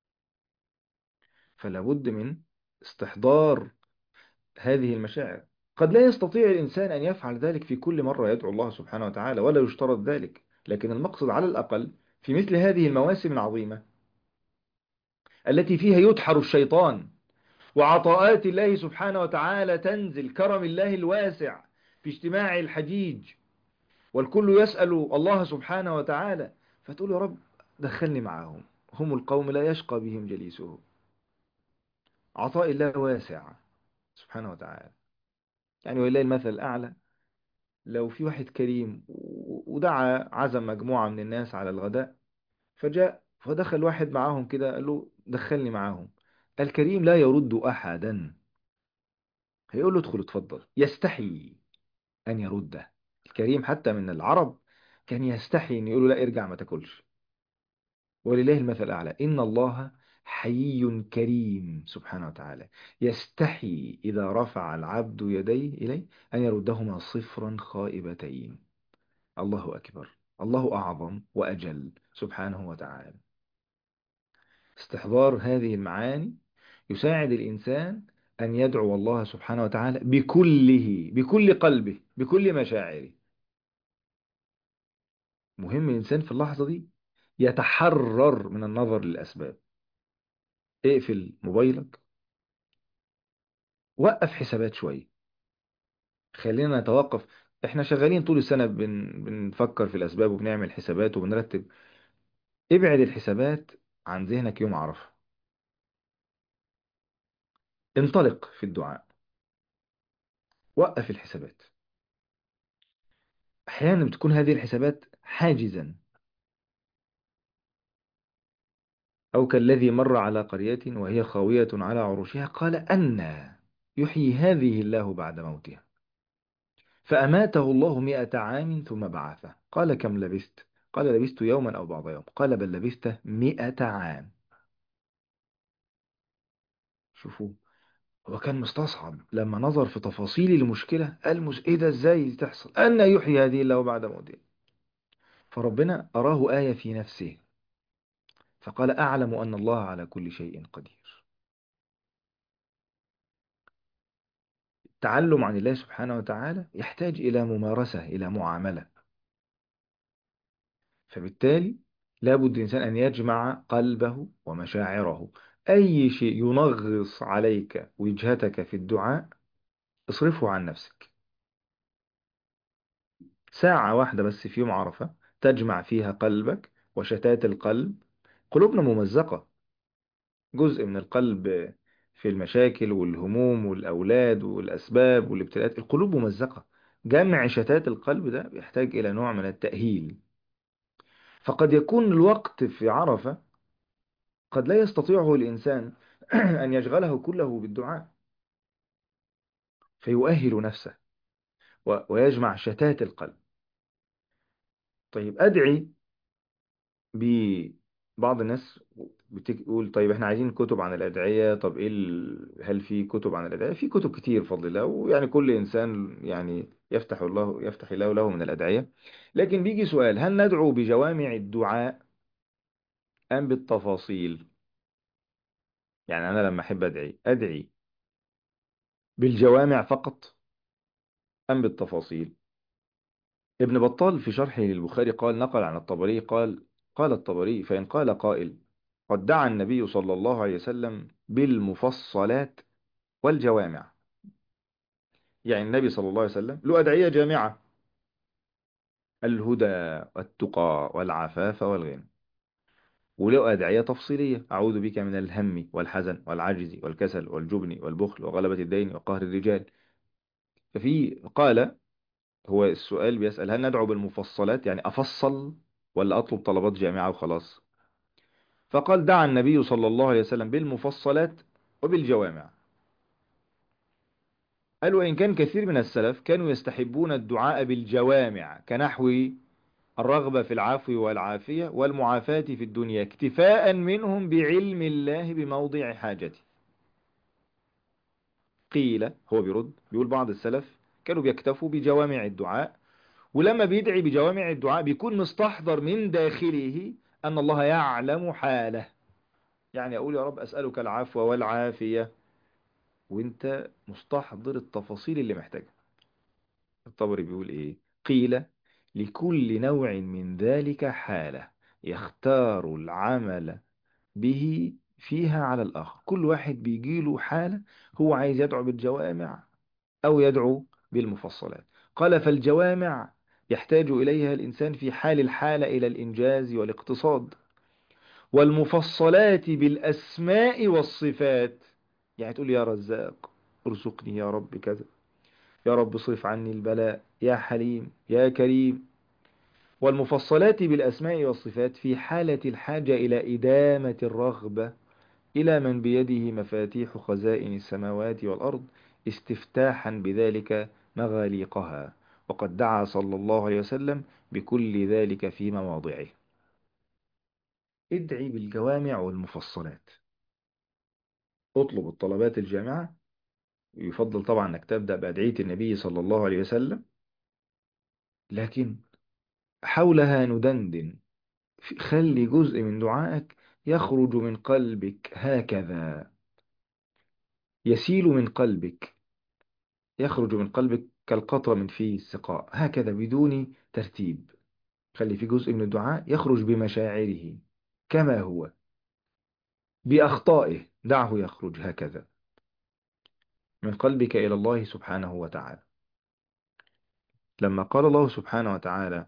فلا بد من استحضار هذه المشاعر. قد لا يستطيع الإنسان أن يفعل ذلك في كل مرة يدعو الله سبحانه وتعالى، ولا يشترط ذلك، لكن المقصد على الأقل في مثل هذه المواسم العظيمة التي فيها يدحر الشيطان وعطاءات الله سبحانه وتعالى تنزل، كرم الله الواسع في اجتماع الحجيج والكل يسأل الله سبحانه وتعالى، فتقول يا رب دخلني معهم، هم القوم لا يشقى بهم جليسهم. عطاء الله واسع سبحانه وتعالى. يعني ولله المثل الأعلى، لو في واحد كريم و- ودعا عزم مجموعة من الناس على الغداء، فجاء فدخل واحد معاهم كده قال له دخلني معاهم، الكريم لا يرد أحدا، هيقول له ادخل اتفضل، يستحي أن يرده. الكريم حتى من العرب كان يستحي أن يقول له لا ارجع ما تاكلش. ولله المثل الأعلى، إن الله حيي كريم سبحانه وتعالى، يستحي إذا رفع العبد يديه إليه أن يردهما صفرا خائبتين. الله أكبر، الله أعظم وأجل سبحانه وتعالى. استحضار هذه المعاني يساعد الإنسان أن يدعو الله سبحانه وتعالى بكله، بكل قلبه، بكل مشاعره. مهم الإنسان في اللحظة دي يتحرر من النظر للأسباب. اقفل موبايلك، وقف حسابات شوية، خلينا نتوقف. احنا شغالين طول السنة بن... بنفكر في الأسباب وبنعمل حسابات وبنرتب. ابعد الحسابات عن ذهنك يوم عرفة، انطلق في الدعاء، وقف الحسابات. أحيانا بتكون هذه الحسابات حاجزا، أو كالذي مر على قرية وهي خاوية على عروشها قال أنى يحيي هذه الله بعد موتها، فأماته الله مئة عام ثم بعثه، قال كم لبثت؟ قال لبثت يوما أو بعض يوم، قال بل لبثت مئة عام. شوفوا، هو كان مستصعب لما نظر في تفاصيل المشكلة، قال مس إيه ده إزاي تحصل، أن يحيي هذه الله بعد موتها. فربنا أراه آية في نفسه فقال أعلم أن الله على كل شيء قدير. التعلم عن الله سبحانه وتعالى يحتاج إلى ممارسة، إلى معاملة. فبالتالي لابد الإنسان أن يجمع قلبه ومشاعره. أي شيء ينغص عليك وجهتك في الدعاء اصرفه عن نفسك. ساعة واحدة بس في يوم عرفة تجمع فيها قلبك وشتات القلب. قلوبنا ممزقة، جزء من القلب في المشاكل والهموم والأولاد والأسباب والابتلاءات، القلوب ممزقة. جمع شتات القلب ده بيحتاج إلى نوع من التأهيل. فقد يكون الوقت في عرفة قد لا يستطيعه الإنسان أن يشغله كله بالدعاء، فيؤهل نفسه و- ويجمع شتات القلب. طيب أدعي ببعض الناس بتقول طيب احنا عايزين كتب عن الأدعية. طب ايه ال... هل في كتب عن الأدعية؟ في كتب كتير بفضل الله، ويعني كل إنسان يعني يفتح الله يفتح الله له من الأدعية. لكن بيجي سؤال، هل ندعو بجوامع الدعاء أم بالتفاصيل؟ يعني أنا لما أحب أدعي أدعي بالجوامع فقط أم بالتفاصيل؟ ابن بطال في شرحه للبخاري قال، نقل عن الطبري قال، قال الطبري فإن قال قائل قد دعا النبي صلى الله عليه وسلم بالمفصلات والجوامع. يعني النبي صلى الله عليه وسلم له أدعية جامعة: الهدى والتقى والعفاف والغنى. وله أدعية تفصيلية: أعوذ بك من الهم والحزن والعجز والكسل والجبن والبخل وغلبة الدين وقهر الرجال. ففي قال، هو السؤال بيسأل هل ندعو بالمفصلات، يعني أفصل ولا أطلب طلبات جامعة وخلاص؟ فقال دعا النبي صلى الله عليه وسلم بالمفصلات وبالجوامع. قال وإن كان كثير من السلف كانوا يستحبون الدعاء بالجوامع، كنحو الرغبة في العفو والعافية والمعافاة في الدنيا، اكتفاء منهم بعلم الله بموضع حاجته. قيل، هو بيرد بيقول بعض السلف كانوا بيكتفوا بجوامع الدعاء، ولما بيدعي بجوامع الدعاء بيكون مستحضر من داخله أن الله يعلم حاله. يعني أقول يا رب أسألك العفو والعافية وانت مستحضر التفاصيل اللي محتاجها. الطبري بيقول ايه؟ قيل لكل نوع من ذلك حالة يختار العمل به فيها على الآخر. كل واحد بيجيله حالة هو عايز يدعو بالجوامع أو يدعو بالمفصلات. قال فالجوامع يحتاج إليها الإنسان في حال الحالة إلى الإنجاز والاقتصاد، والمفصلات بالأسماء والصفات، يعني تقول يا رزاق ارزقني يا رب كذا، يا رب صرف عني البلاء، يا حليم يا كريم. والمفصلات بالأسماء والصفات في حالة الحاجة إلى إدامة الرغبة إلى من بيده مفاتيح خزائن السماوات والأرض استفتاحا بذلك مغاليقها. وقد دعا صلى الله عليه وسلم بكل ذلك في مواضعه. ادعي بالجوامع والمفصلات، اطلب الطلبات الجامعة. يفضل طبعا أنك تبدأ بأدعية النبي صلى الله عليه وسلم، لكن حولها ندندن. خلي جزء من دعائك يخرج من قلبك هكذا، يسيل من قلبك، يخرج من قلبك كالقطرة من في السقاء، هكذا بدون ترتيب. خلي في جزء من الدعاء يخرج بمشاعره كما هو، بأخطائه دعه يخرج هكذا من قلبك إلى الله سبحانه وتعالى. لما قال الله سبحانه وتعالى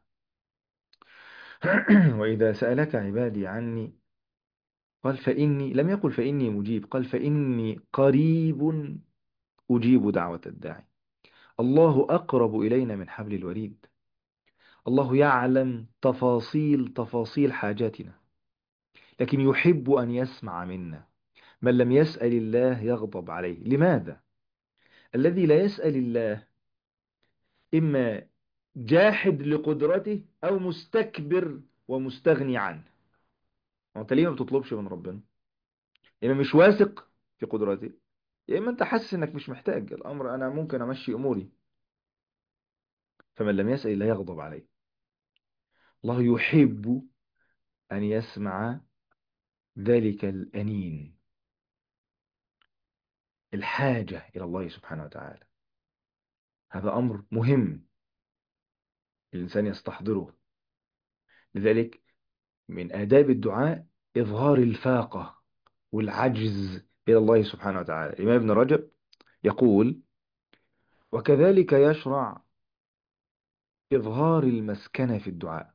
وإذا سألك عبادي عني، قال فإني، لم يقل فإني مجيب، قال فإني قريب أجيب دعوة الداعي. الله أقرب إلينا من حبل الوريد. الله يعلم تفاصيل تفاصيل حاجاتنا، لكن يحب أن يسمع منا. من لم يسأل الله يغضب عليه. لماذا؟ الذي لا يسأل الله إما جاحد لقدرته أو مستكبر ومستغني عنه. وانت ليه ما بتطلبش من ربنا؟ إما مش واثق في قدرته، يا إما أنت حاسس إنك مش محتاج الأمر، أنا ممكن أمشي أموري. فمن لم يسأل الله يغضب عليه. الله يحب أن يسمع ذلك الأنين، الحاجة إلى الله سبحانه وتعالى. هذا أمر مهم الإنسان يستحضره. لذلك من آداب الدعاء إظهار الفاقة والعجز إلى الله سبحانه وتعالى. الإمام ابن رجب يقول وكذلك يشرع إظهار المسكنة في الدعاء.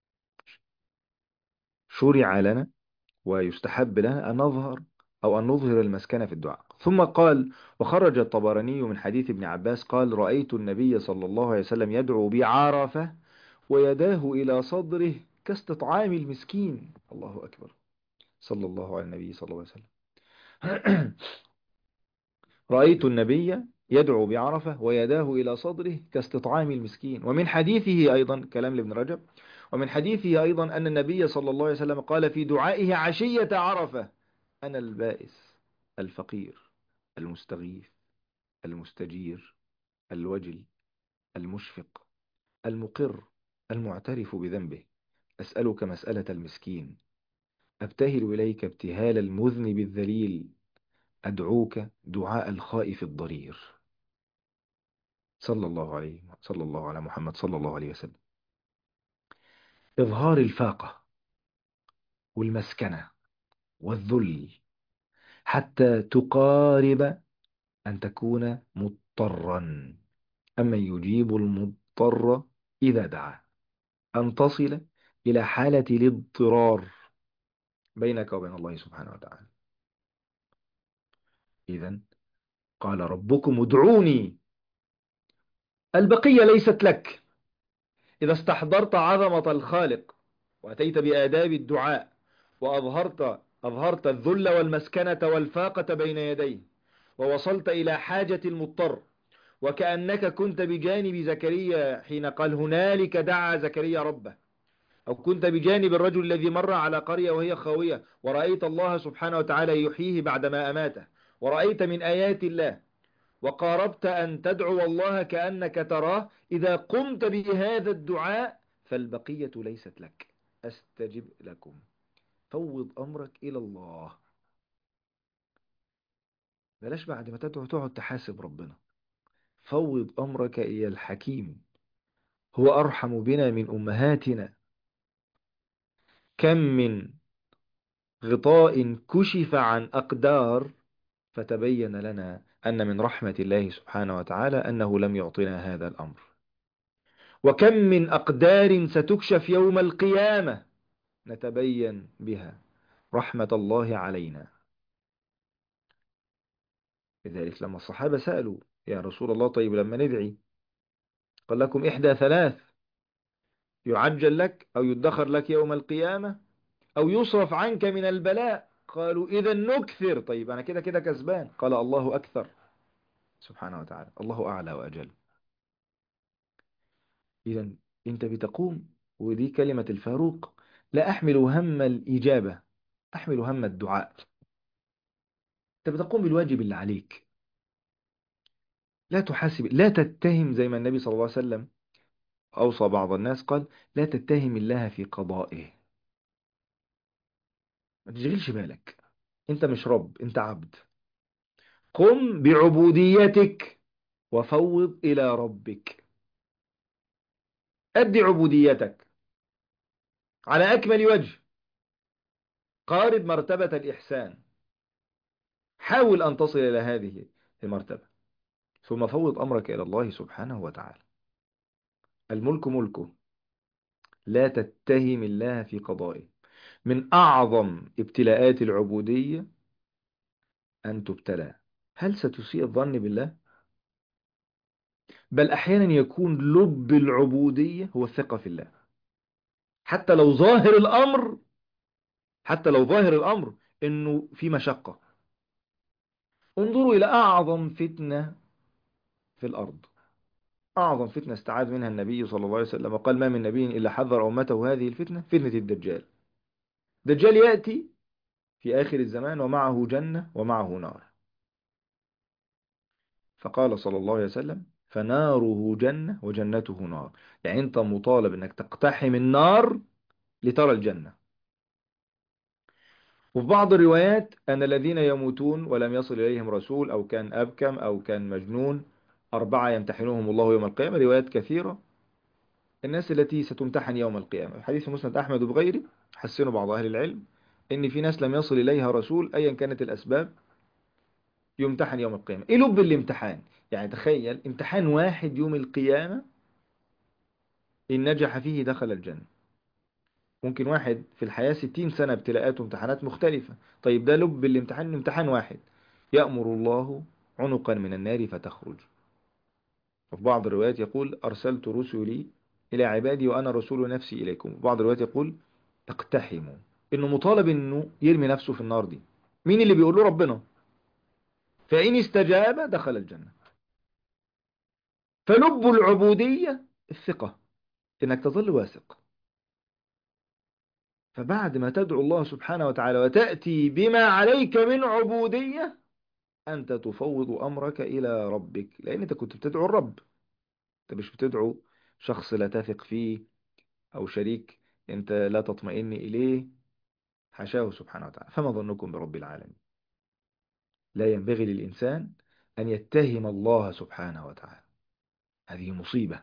شرع لنا ويستحب لنا أن نظهر أو أن نظهر المسكنة في الدعاء. ثم قال وخرج الطبراني من حديث ابن عباس قال رأيت النبي صلى الله عليه وسلم يدعو بعرفة ويداه إلى صدره كاستطعام المسكين. الله أكبر، صلى الله على النبي صلى الله عليه وسلم. رأيت النبي يدعو بعرفة ويداه إلى صدره كاستطعام المسكين. ومن حديثه أيضا كلام لابن رجب، ومن حديثه أيضا أن النبي صلى الله عليه وسلم قال في دعائه عشية عرفة أنا البائس الفقير المستغيث المستجير الوجل المشفق المقر المعترف بذنبه، أسألك مسألة المسكين، أبتهل إليك ابتهال المذنب الذليل، أدعوك دعاء الخائف الضرير. صلى الله عليه صلى الله على محمد صلى الله عليه وسلم. إظهار الفاقة والمسكنة والذل، حتى تقارب أن تكون مضطرا. أما يجيب المضطر إذا دعا، أن تصل إلى حالة الاضطرار بينك وبين الله سبحانه وتعالى. إذن قال ربكم ادعوني، البقية ليست لك. إذا استحضرت عظمة الخالق وأتيت بآداب الدعاء وأظهرت أظهرت الذل والمسكنة والفاقة بين يديه، ووصلت إلى حاجة المضطر، وكأنك كنت بجانب زكريا حين قال هنالك دعا زكريا ربه، أو كنت بجانب الرجل الذي مر على قرية وهي خاوية ورأيت الله سبحانه وتعالى يحييه بعدما أماته، ورأيت من آيات الله، وقاربت أن تدعو الله كأنك تراه. إذا قمت بهذا الدعاء فالبقية ليست لك، أستجب لكم. فوض أمرك إلى الله. بلاش بعد ما تدعو تقعد تحاسب ربنا. فوض أمرك إلى الحكيم، هو أرحم بنا من أمهاتنا. كم من غطاء كشف عن أقدار فتبين لنا أن من رحمة الله سبحانه وتعالى أنه لم يعطنا هذا الأمر. وكم من أقدار ستكشف يوم القيامة نتبين بها رحمة الله علينا. لذلك لما الصحابة سألوا يا رسول الله طيب لما ندعي، قال لكم إحدى ثلاث: يعجل لك أو يدخر لك يوم القيامة أو يصرف عنك من البلاء. قالوا إذا نكثر. طيب أنا كده كده كسبان. قال الله أكثر سبحانه وتعالى، الله أعلى وأجل. إذا أنت بتقوم، ودي كلمة الفاروق: لا أحمل هم الإجابة، أحمل هم الدعاء. أنت بتقوم بالواجب اللي عليك، لا تحاسب، لا تتهم، زي ما النبي صلى الله عليه وسلم أوصى بعض الناس قال: لا تتهم الله في قضائه. ما تشغلش بالك، أنت مش رب، أنت عبد. قم بعبوديتك وفوض إلى ربك. أدي عبوديتك على أكمل وجه. قارب مرتبة الإحسان، حاول أن تصل إلى هذه المرتبة، ثم فوض أمرك إلى الله سبحانه وتعالى. الملك ملكه، لا تتهم الله في قضائه. من أعظم ابتلاءات العبودية أن تبتلى. هل ستسيء الظن بالله؟ بل أحيانا يكون لب العبودية هو الثقة في الله، حتى لو ظاهر الأمر حتى لو ظاهر الأمر إنه في مشقة. انظروا إلى أعظم فتنة في الأرض، أعظم فتنة استعاذ منها النبي صلى الله عليه وسلم وقال: ما من نبي إلا حذر أمته هذه الفتنة، فتنة الدجال. الدجال يأتي في آخر الزمان ومعه جنة ومعه نار. فقال صلى الله عليه وسلم: فناره جنة وجنته نار. يعني أنت مطالب أنك تقتحم النار لترى الجنة. وفي بعض الروايات أن الذين يموتون ولم يصل إليهم رسول، أو كان أبكم أو كان مجنون، أربعة يمتحنهم الله يوم القيامة. روايات كثيرة. الناس التي ستمتحن يوم القيامة، حديث مسند أحمد وبغيره، حسنوا بعض أهل العلم إن في ناس لم يصل إليها رسول أيا كانت الأسباب، يمتحن يوم القيامة. إيه لب الامتحان؟ يعني تخيل امتحان واحد يوم القيامة، إن نجح فيه دخل الجنة. ممكن واحد في الحياة ستين سنة ابتلاءات وامتحانات مختلفة. طيب ده لب الامتحان، امتحان واحد: يأمر الله عنقا من النار فتخرج. وفي بعض الروايات يقول: أرسلت رسلي إلى عبادي وأنا رسول نفسي إليكم. وفي بعض الروايات يقول: اقتحموا. إنه مطالب إنه يرمي نفسه في النار دي. مين اللي بيقول له؟ ربنا. فإن استجاب دخل الجنة. فلب العبودية الثقة، إنك تظل واثق. فبعد ما تدعو الله سبحانه وتعالى وتأتي بما عليك من عبودية، أنت تفوض أمرك إلى ربك، لأن أنت كنت بتدعو الرب. أنت مش بتدعو شخص لا تثق فيه، أو شريك أنت لا تطمئن إليه، حاشاه سبحانه وتعالى. فما ظنكم برب العالمين؟ لا ينبغي للإنسان أن يتهم الله سبحانه وتعالى، هذه مصيبة.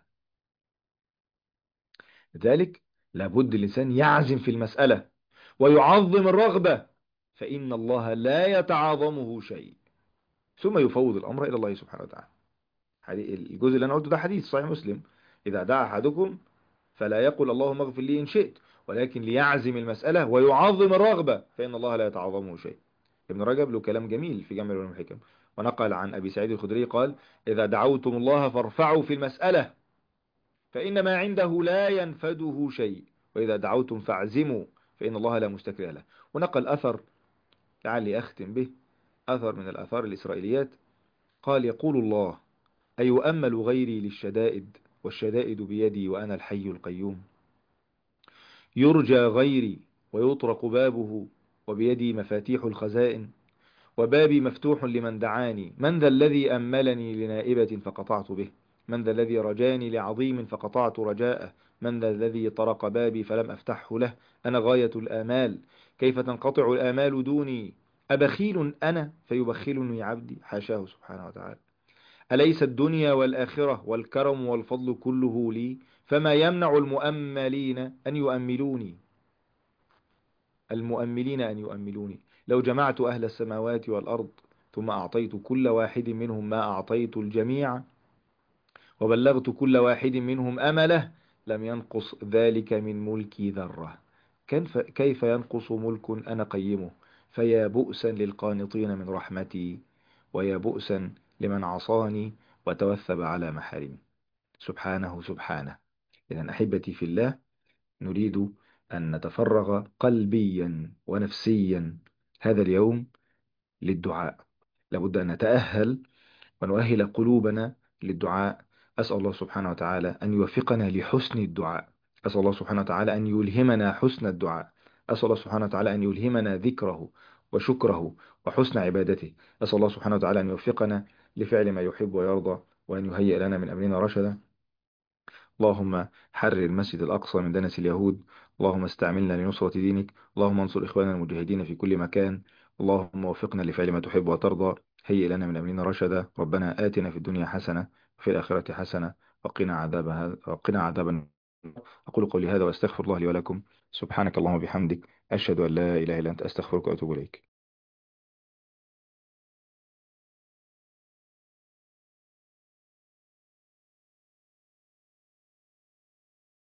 لذلك لابد الإنسان يعزم في المسألة ويعظم الرغبة. فإن الله لا يتعاظمه شيء، ثم يفوض الأمر إلى الله سبحانه وتعالى. حديث- الجزء اللي أنا قلته ده حديث صحيح مسلم: إذا دعا أحدكم فلا يقل اللهم اغفر لي إن شئت، ولكن ليعزم المسألة ويعظم الرغبة، فإن الله لا يتعاظمه شيء. ابن رجب له كلام جميل في جامع العلوم والحكم، ونقل عن أبي سعيد الخدري قال: إذا دعوتم الله فارفعوا في المسألة، فإن ما عنده لا ينفده شيء، وإذا دعوتم فاعزموا، فإن الله لا مستكره له. ونقل أثر لعلي أختم به، أثر من الآثار الإسرائيليات، قال: يقول الله: أيؤمل غيري للشدائد والشدائد بيدي وأنا الحي القيوم؟ يرجى غيري ويطرق بابه وبيدي مفاتيح الخزائن، وبابي مفتوح لمن دعاني. من ذا الذي أملني لنائبة فقطعت به؟ من ذا الذي رجاني لعظيم فقطعت رجاءه؟ من ذا الذي طرق بابي فلم أفتحه له؟ أنا غاية الآمال، كيف تنقطع الآمال دوني؟ أبخيل أنا فيبخلني عبدي؟ حاشاه سبحانه وتعالى. أليس الدنيا والآخرة والكرم والفضل كله لي؟ فما يمنع المؤملين أن يؤملوني المؤملين أن يؤملوني؟ لو جمعت أهل السماوات والأرض ثم أعطيت كل واحد منهم ما أعطيت الجميع، وبلغت كل واحد منهم أمله، لم ينقص ذلك من ملكي ذرة. كيف كيف ينقص ملك أنا قيمه؟ فيا بؤسا للقانطين من رحمتي، ويا بؤسا لمن عصاني وتوثب على محارمي. سبحانه سبحانه. إذا أحبتي في الله، نريد أن نتفرغ قلبيا ونفسيا هذا اليوم للدعاء. لابد أن نتأهل ونؤهل قلوبنا للدعاء. أسأل الله سبحانه وتعالى أن يوفقنا لحسن الدعاء. أسأل الله سبحانه وتعالى أن يلهمنا حسن الدعاء. أسأل الله سبحانه وتعالى أن يلهمنا ذكره وشكره وحسن عبادته. أسأل الله سبحانه وتعالى أن يوفقنا لفعل ما يحب ويرضى، وأن يهيئ لنا من أمرنا رشدا. اللهم حرر المسجد الأقصى من دنس اليهود. اللهم استعملنا لنصرة دينك. اللهم انصر إخواننا المجاهدين في كل مكان. اللهم وفقنا لفعل ما تحب وترضى. هيئ لنا من أمرنا رشدا. ربنا آتنا في الدنيا حسنة وفي الآخرة حسنة وقنا عذاب هذا وقنا عذاب النار. أقول قولي هذا وأستغفر الله لي ولكم. سبحانك اللهم وبحمدك، أشهد أن لا إله إلا أنت، أستغفرك وأتوب إليك.